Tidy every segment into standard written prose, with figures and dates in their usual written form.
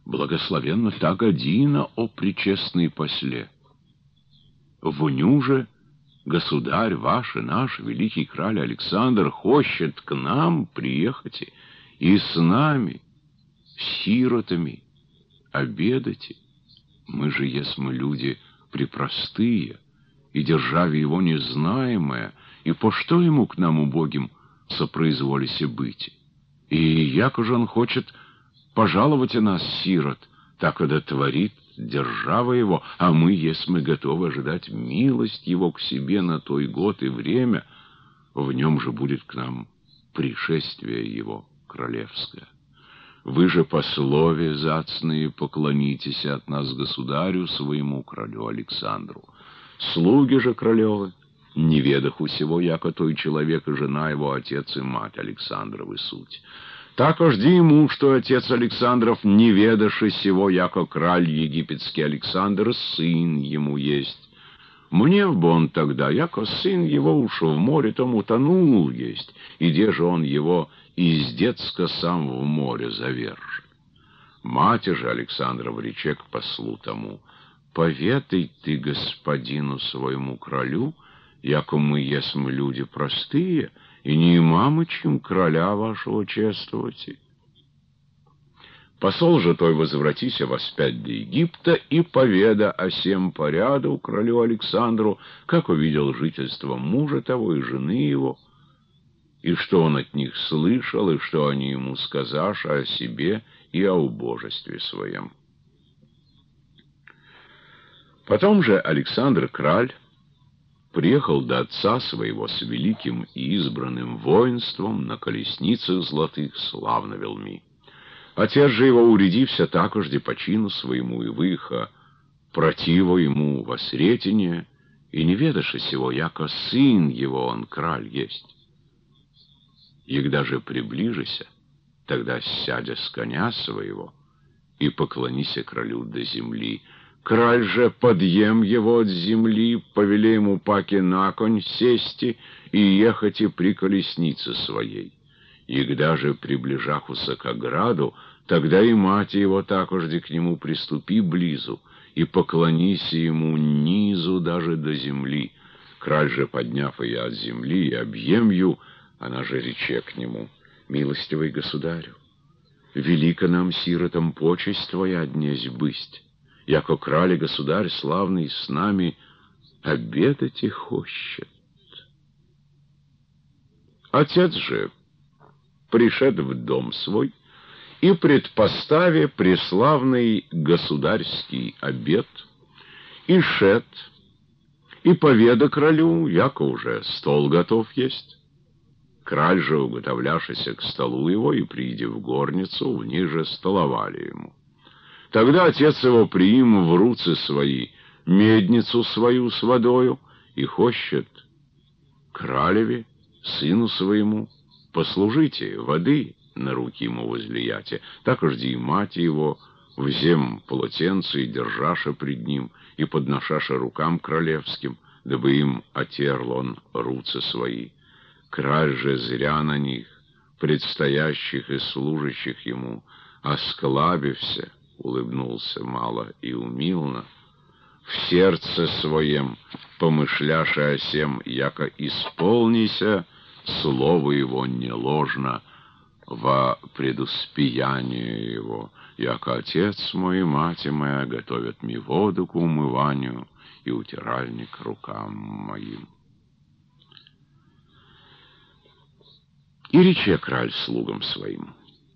Благословенно та година, о пречестный после! Вню же государь ваш и наш великий краль Александр хочет к нам приехать и с нами, сиротами, обедать. Мы же, есмы люди препростые, и державе его незнаемое, и по что ему к нам, убогим, сопроизволися быть? И яко же он хочет пожаловать о нас, сирот, так и творит держава его, а мы, если мы готовы ожидать милость его к себе на той год и время, в нем же будет к нам пришествие его королевское. Вы же по слове зацные поклонитесь от нас государю своему, королю Александру. Слуги же королевы, не ведах усего, яко той человек и жена его, отец и мать Александровы суть. Так жди ему, что отец Александров, не ведаши сего, яко краль египетский Александр, сын ему есть. Мне б он тогда, яко сын его уж в море там утонул есть, и где же он его из детска сам в море завержет. Мать же Александрова рече к послу тому: «Поведай ты господину своему кралю, яко мы есмы люди простые, и не мамычем короля вашего чествовать». Посол же той возвратися воспять до Египта и поведа о сем поряду королю Александру, как увидел жительство мужа того и жены его, и что он от них слышал, и что они ему сказаша о себе и о убожестве своем. Потом же Александр краль приехал до отца своего с великим и избранным воинством на колесницах золотых славно велми. Отец же его, уредився такожде по чину своему, и выеха противо ему во сретение, и не ведаше сего, яко сын его он краль есть. Егда же приближися, тогда сядя с коня своего и поклонися кралю до земли. Краль же, подъем его от земли, повеле ему паки на конь сести и ехать и при колеснице своей. Егда же приближахуся к ограду, тогда и мать его такожде к нему приступи близу, и поклонися ему низу даже до земли. Краль же, подняв ее от земли и объемью, она же рече к нему: «Милостивый государю, велика нам, сиротам, почесть твоя днесь бысть, яко краль и государь славный с нами обедать и хочет». Отец же пришед в дом свой и предпоставе преславный государский обед, и шед, и поведа кралю, яко уже стол готов есть. Краль же, уготовляшися к столу его, и приидя в горницу, в ней же столовали ему. Тогда отец его приим в руцы свои медницу свою с водою и хочет кралеве, сыну своему, послужите воды на руки ему возлияте. Так жди и мать его, взем полотенце и держаша пред ним, и подношаша рукам королевским, дабы им отерл он руцы свои. Краль же зря на них, предстоящих и служащих ему, осклабився, улыбнулся мало и умилно, в сердце своем помышляша о сем, яко исполнися слово его не ложно во предуспеяние его, яко отец мой и мать моя готовят мне воду к умыванию и утиральник рукам моим. И рече краль слугам своим: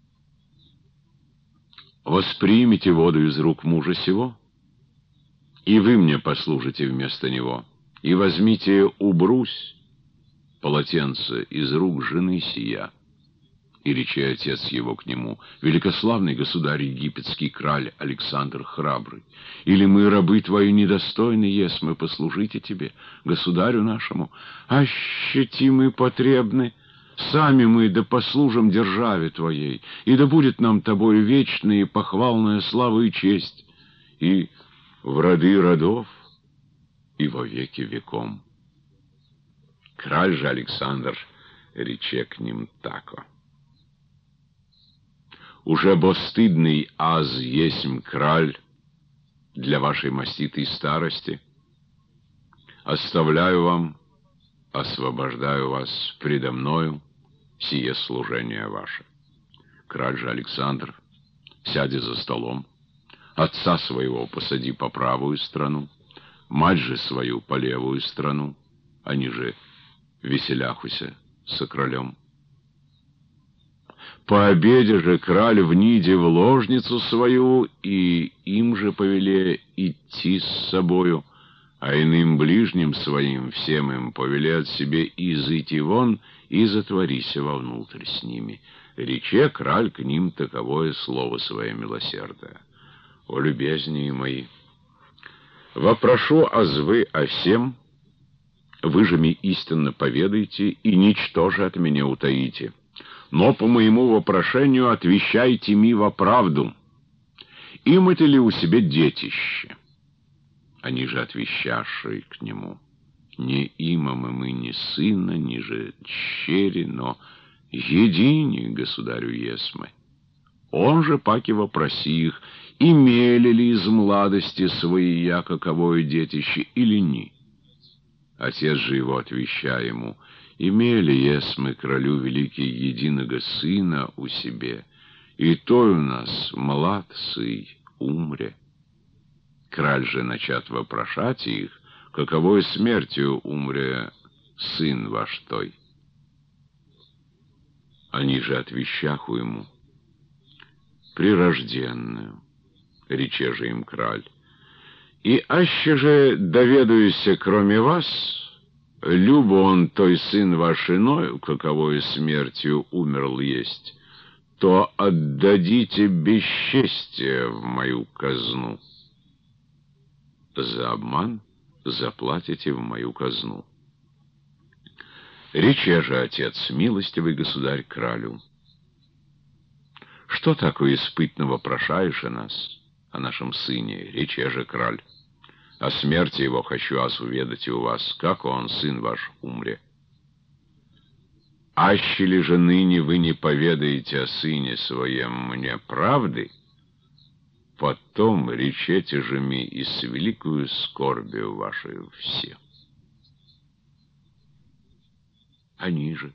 «Воспримите воду из рук мужа сего, и вы мне послужите вместо него, и возьмите убрусь, полотенце из рук жены сия». И рече отец его к нему: «Великославный государь египетский краль Александр храбрый, или мы, рабы твои, недостойны есмы послужите тебе, государю нашему, ащети мы потребны, сами мы да послужим державе твоей, и да будет нам тобою вечная и похвалная слава и честь, и в роды родов, и во веки веком». Краль же Александр рече к ним тако: уже бостыдный аз есмь краль для вашей маститой старости. Оставляю вам, освобождаю вас предо мною, сие служение ваше. Краль же Александр, сядя за столом, отца своего посади по правую страну, мать же свою по левую страну, они же веселяхуся со кралем. По обеде же краль вниде в ложницу свою, и им же повеле идти с собою, а иным ближним своим всем им повелят себе изыти вон и затворися вовнутрь с ними. Рече краль к ним таковое слово свое милосердное: о любезнее мои, вопрошу азвы о всем, вы же ми истинно поведайте, и ничто же от меня утаите. Но по моему вопрошению отвещайте ми во правду. Имате ли у себе детище? Они же отвещавшие к нему: не имаме мы ни сына, ни же дщери, но едини государю есмы. Он же паки вопроси их, имели ли из младости своей я каковое детище или ни. Отец же его, отвещая ему: имели есмы кралю великий единого сына у себе, и той у нас млад сый умре. Краль же начат вопрошать их, каковой смертью умре сын ваш той. Они же отвещаху ему: прирожденную, рече же им краль. И аще же доведаюся, кроме вас, любо он той сын ваш иной, каковой смертью умерл есть, то отдадите бесчестие в мою казну. За обман заплатите в мою казну. Рече же отец, милостивый государь, кралю: что такое испытного прошаешь о нас, о нашем сыне? Рече же краль: о смерти его хочу аз уведать и у вас, как он, сын ваш, умре. Аще ли же ныне вы не поведаете о сыне своем мне правды, потом речете же ми и с великою скорбью вашей все. Они же,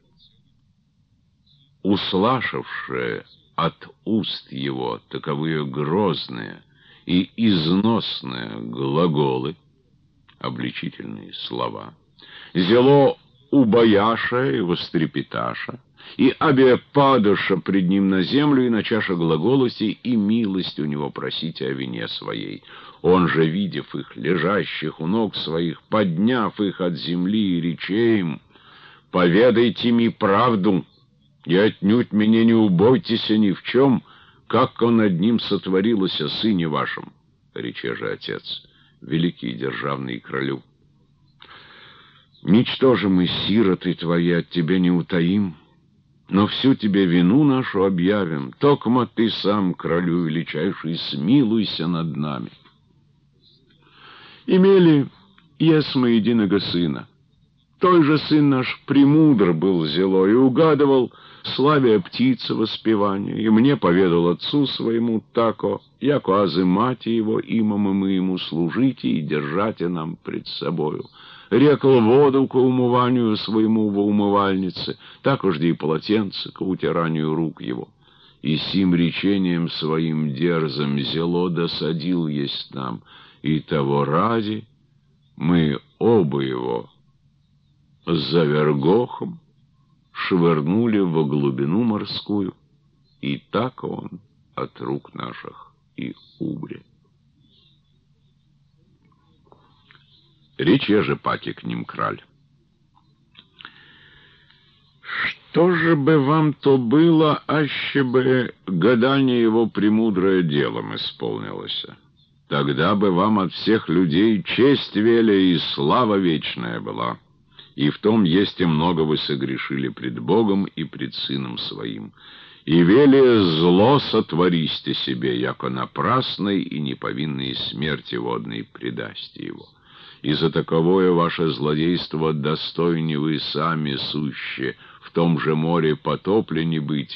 услышавшие от уст его таковые грозные и износные глаголы, обличительные слова, зело убояша и вострепеташа, и обе падаша пред ним на землю, и начаша глаголоси, и милость у него просите о вине своей. Он же, видев их, лежащих у ног своих, подняв их от земли, и рече им: поведайте ми правду, и отнюдь меня не убойтесь ни в чем, как он над ним сотворилось о сыне вашем. Рече же отец, великий державный кралю: ничто же мы, сироты твои, от тебя не утаим, но всю тебе вину нашу объявим, токмо ты сам, кралю величайший, смилуйся над нами. Имели есмы единого сына. Той же сын наш премудр был зело и угадывал славия птицы воспевания, и мне поведал отцу своему тако, яко азы мати его, имаме мы ему служите и держате нам пред собою. Рекал воду ко умыванию своему во умывальнице, такожде и полотенце ко утиранию рук его. И сим речением своим дерзом зело досадил есть нам, и того ради мы оба его за вергохом швырнули во глубину морскую, и так он от рук наших и умре. Рече же паки к ним краль: что же бы вам то было, аще бы гадание его премудрое делом исполнилось? Тогда бы вам от всех людей честь веля и слава вечная была. И в том есть и много вы согрешили пред Богом и пред Сыном Своим. И вели зло сотвористе себе, яко напрасной и неповинной смерти водной предасте его. И за таковое ваше злодейство достойны вы сами суще в том же море потоплены быти,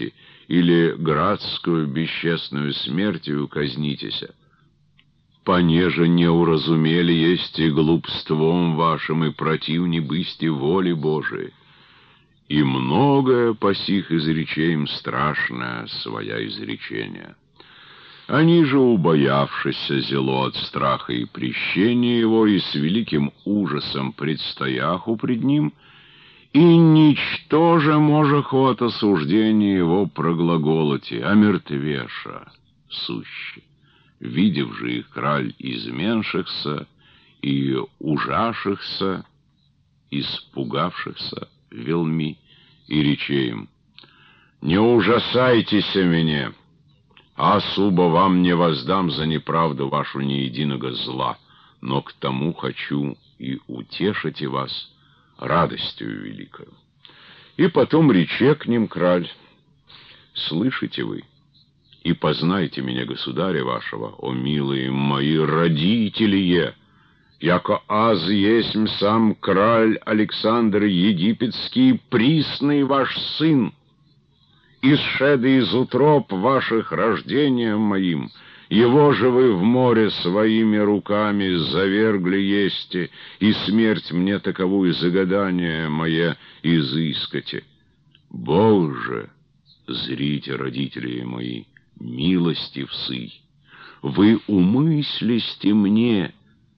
или градскую бесчестную смертью казнитеся. Понеже не уразумели есть и глупством вашим, и противни бысти воли Божией. И многое по сих изречениям страшное своя изречения. Они же, убоявшися зело от страха и прещения его, и с великим ужасом предстояху пред ним, и ничто же можеху от осуждения его проглаголоти, омертвеша суще. Видев же их краль изменшихся и ужашихся, испугавшихся велми, и рече им: «Не ужасайтесь меня, а субо вам не воздам за неправду вашу ни единого зла, но к тому хочу и утешите вас радостью великою». И потом рече к ним краль: «Слышите вы, и познайте меня, государя вашего, о милые мои родители, яко аз есмь сам краль Александр Египетский, присный ваш сын, исшеды из утроб ваших рождением моим, его же вы в море своими руками завергли есте, и смерть мне таковую загадание мое изыскате. Бог же, зрите, родители мои, милостив сый, вы умыслисте мне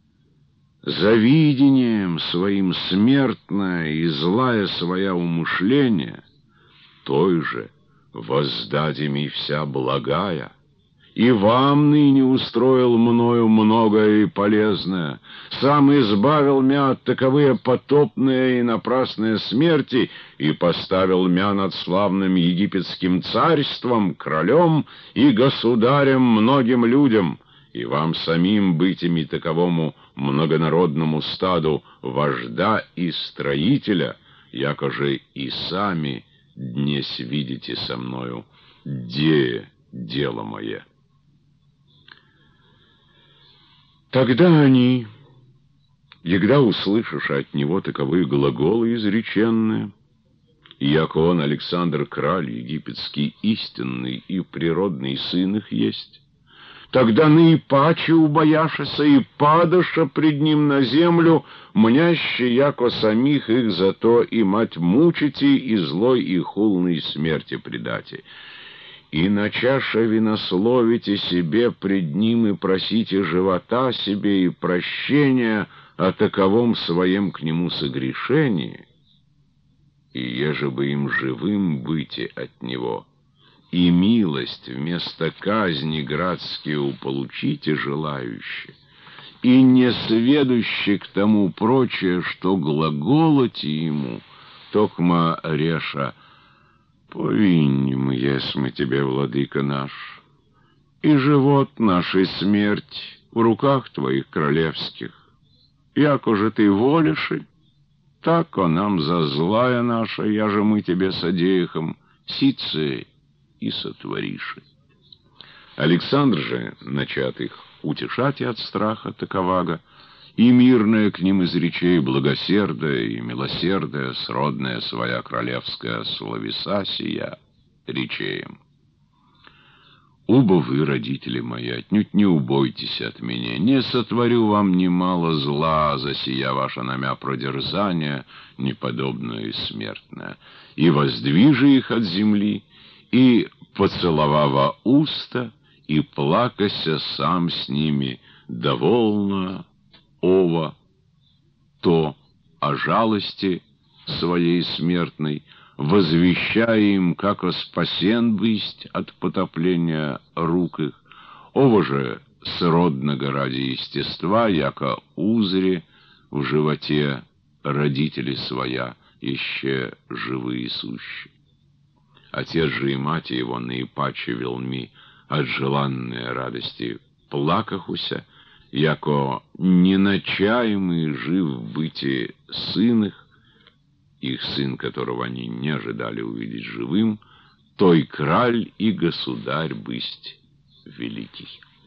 завидением своим смертное и злая своя умышление, той же воздаде ми вся благая, и вам ныне устроил мною многое и полезное, сам избавил мя от таковые потопные и напрасные смерти и поставил мя над славным египетским царством, королем и государем многим людям, и вам самим быть ими таковому многонародному стаду вожда и строителя, якоже и сами днесь видите со мною дело мое». Тогда они, егда услышишь от него таковые глаголы изреченные, яко он, Александр, краль египетский, истинный и природный сын их есть, тогда наипаче убояшися и падаша пред ним на землю, мняще, яко самих их зато и мать мучите, и злой и хулной смерти предате. И начаше винословите себе пред ним, и просите живота себе и прощения о таковом своем к нему согрешении, и еже бы им живым быте от него, и милость вместо казни градские получите желающие, и не сведуще к тому прочее, что глаголоте ему, токма реша: «Повинним есть мы тебе, владыка наш, и живот наш, и смерть в руках твоих королевских. Яко же ты волиши, так о нам за злая наша, я же мы тебе содеяхом, сице и сотвориши». Александр же, начат их утешать от страха таковага, и мирное к ним из речей благосердая и милосердая, сродная своя королевская словеса сия, рече им: «Убо вы, родители мои, отнюдь не убойтесь от меня, не сотворю вам немало зла за сия ваше на мя продерзание, неподобное и смертное, и воздвижи их от земли, и поцеловава уста, и плакася сам с ними довольно ова, то о жалости своей смертной, возвещая им, как спасен бысть от потопления рук их, ова же сродного ради естества, яко узре в животе родители своя, еще живые сущи. Отец же и мать его наипаче велми от желанной радости плакахуся, яко неначаемый жив быти сын их сын, которого они не ожидали увидеть живым, той краль и государь бысть великий.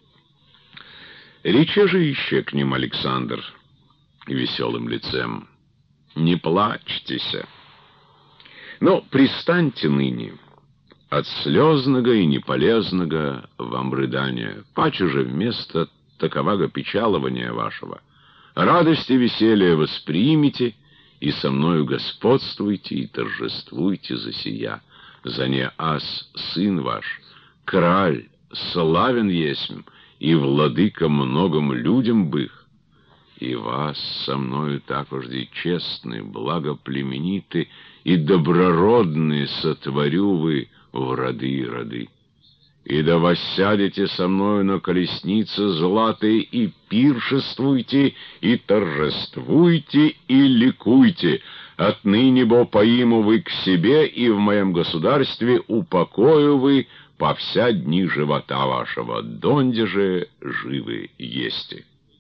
Рече же еще к ним Александр веселым лицем: «Не плачьтеся, но пристаньте ныне, от слезного и неполезного вам рыдания. Паче же вместо такового печалования вашего радость и веселье воспримите, и со мною господствуйте и торжествуйте за сия. За не ас сын ваш, краль, славен есмь, и владыка многим людям бых, и вас со мною такожди честны, благоплемениты и доброродны сотворю вы в роды и роды. И да воссядете со мною на колеснице златой, и пиршествуйте, и торжествуйте, и ликуйте. Отныне бо поиму вы к себе, и в моем государстве упокою вы по вся дни живота вашего, донде же живы есте.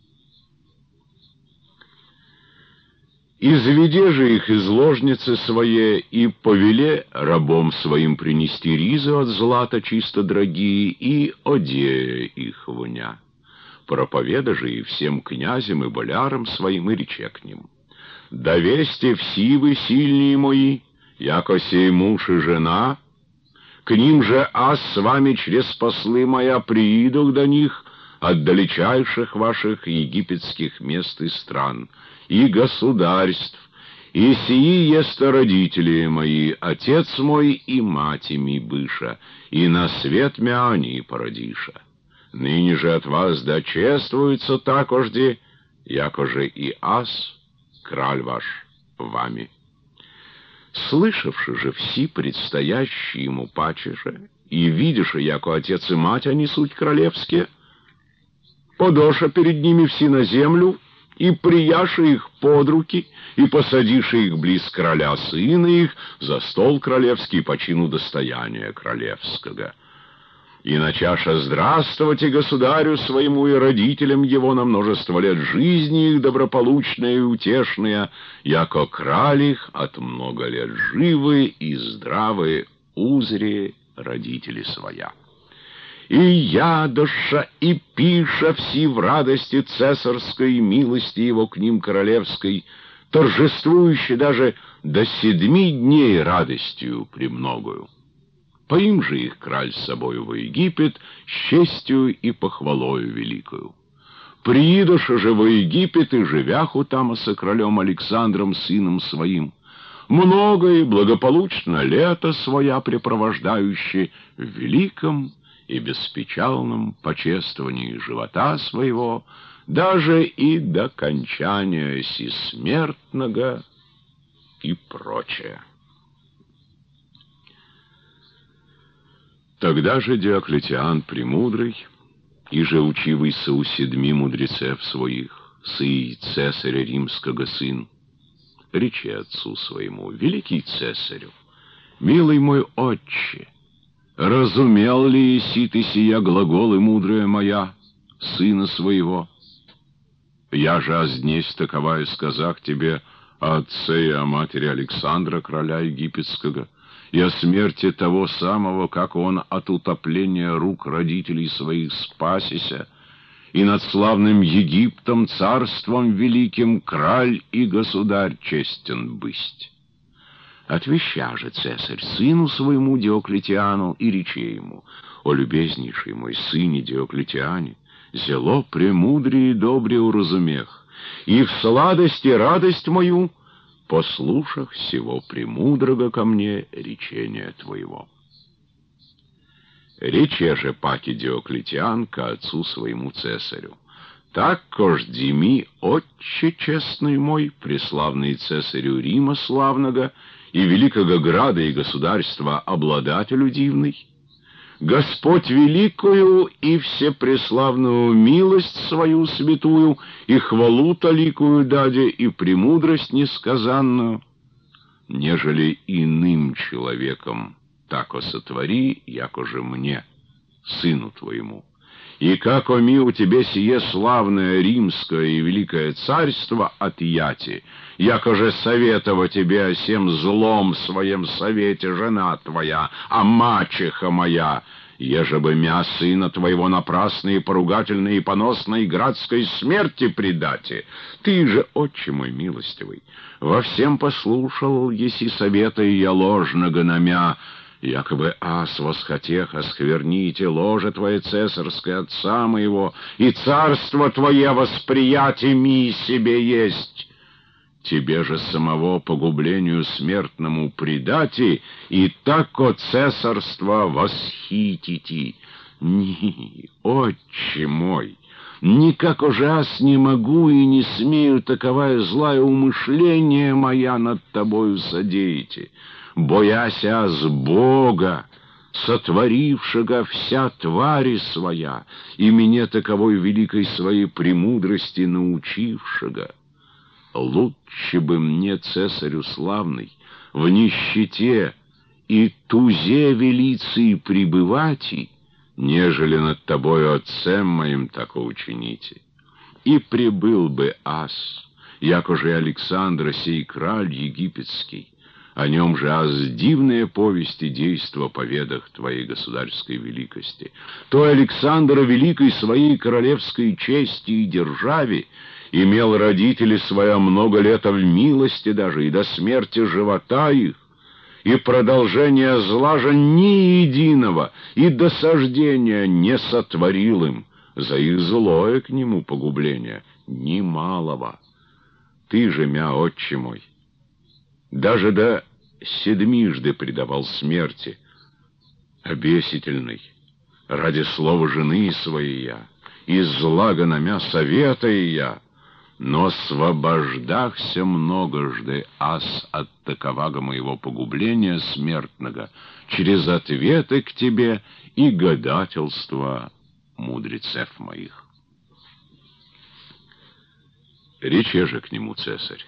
Изведе же их из ложницы своей, и повеле рабом своим принести ризы от злата чисто дорогие, и одея их вуня. Проповеда же и всем князям и болярам своим, и рече к ним: «Довесьте все вы, сильные мои, яко сей муж и жена, к ним же аз с вами через послы моя приидох до них от далечайших ваших египетских мест и стран, и государств, и сии есть родители мои, отец мой и мать ми быша, и на свет мя они породиша. Ныне же от вас дочествуется такожди, якоже и аз, краль ваш, вами». Слышавши же все предстоящие ему пачеше, и видиши, яко отец и мать они суть королевские, подоша перед ними все на землю, и прияши их под руки, и посадиши их близ короля сына их за стол королевский по чину достояния королевского. И начаша здравствовать и государю своему и родителям его на множество лет жизни их доброполучные и утешные, яко краль их от много лет живы и здравы узре родители своя. И я, душа, и пиша все в радости цесарской милости его к ним королевской, торжествующей даже до 7 дней радостью премногою. Поим же их краль с собою во Египет с честью и похвалою великою. Приидоша же во Египет и живяху там со королем Александром сыном своим, много и благополучно лето своя препровождающее в великом и беспечалном почествовании живота своего, даже и до кончания смертного и прочее. Тогда же Диоклетиан премудрый, и же учивайся у 7 мудрецев своих, сый цесаря римского сын, речи отцу своему: «Великий цесарю, милый мой отче, разумел ли еси ты сия глаголы, мудрая моя, сына своего? Я же озднесь таковая сказах тебе о отце и о матери Александра, короля египетского, и о смерти того самого, как он от утопления рук родителей своих спасися, и над славным Египтом, царством великим, краль и государь честен бысть. Отвеща же цесарь сыну своему Диоклетиану и рече ему: о любезнейший мой сыне Диоклетиане, зело премудрее и добре уразумех, и в сладости радость мою, послушах всего премудрого ко мне речения твоего». Рече же паки Диоклетиан ко отцу своему цесарю: «Так кожди ми, отче честный мой, преславный цесарю Рима славного и великого града и государства обладателю дивный, Господь великую и всепреславную милость свою святую и хвалу толикую даде и премудрость несказанную, нежели иным человеком тако сотвори, якоже мне, сыну твоему. И как ми у тебе сие славное римское и великое царство отъяти, якоже советова тебе о сем злом своем совете жена твоя, а мачеха моя, еже бы мя сына твоего напрасной, поругательной и поносной градской смерти предати. Ты же, отче мой милостивый, во всем послушал, еси совета и я ложного намя, Якобы ас восхотех оскверните ложе твое цесарское отца моего, и царство твое восприятиями себе есть. Тебе же самого погублению смертному предати, и тако цесарство восхитити. Ни, отче мой, никак ужас не могу и не смею таковая злая умышление моя над тобою содеяти, бояся с Бога, сотворившего вся твари своя, и мне таковой великой своей премудрости научившего. Лучше бы мне, цесарю славный, в нищете и тузе велицы пребывати, нежели над тобою отцем моим тако учините. И прибыл бы ас, якоже Александра сей краль египетский, о нем же аз дивные повести действа поведах твоей государской великости. То Александр великой своей королевской чести и державе имел родители своя много лет в милости даже, и до смерти живота их, и продолжения зла же ни единого, и досаждения не сотворил им, за их злое к нему погубление, ни малого. Ты же, мя, отче мой, даже до седмижды предавал смерти, обесительной, ради слова жены своей я, из зла гономя совета и я, но освобождахся многожды ас от таковаго моего погубления смертного через ответы к тебе и гадательства мудрецев моих. Рече же к нему цесарь: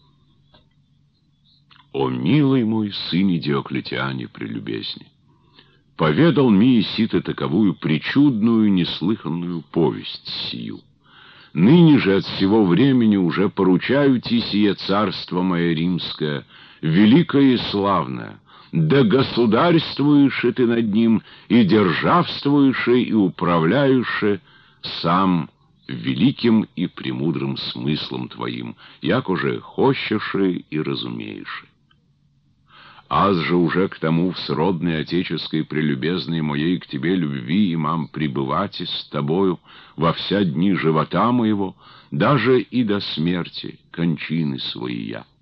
«О, милый мой сыне Диоклетиане прелюбезни, поведал мне Исита таковую причудную, неслыханную повесть сию. Ныне же от сего времени уже поручаю ти сие царство мое римское, великое и славное, да государствуешь ты над ним, и державствуешь, и управляешь сам великим и премудрым смыслом твоим, як уже хочешь и разумеешь. Аз же уже к тому в сродной отеческой прелюбезной моей к тебе любви имам пребывать с тобою во вся дни живота моего, даже и до смерти, кончины своей я.